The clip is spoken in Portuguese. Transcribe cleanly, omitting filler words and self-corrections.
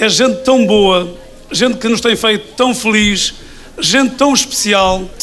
é gente tão boa, gente que nos tem feito tão feliz, gente tão especial.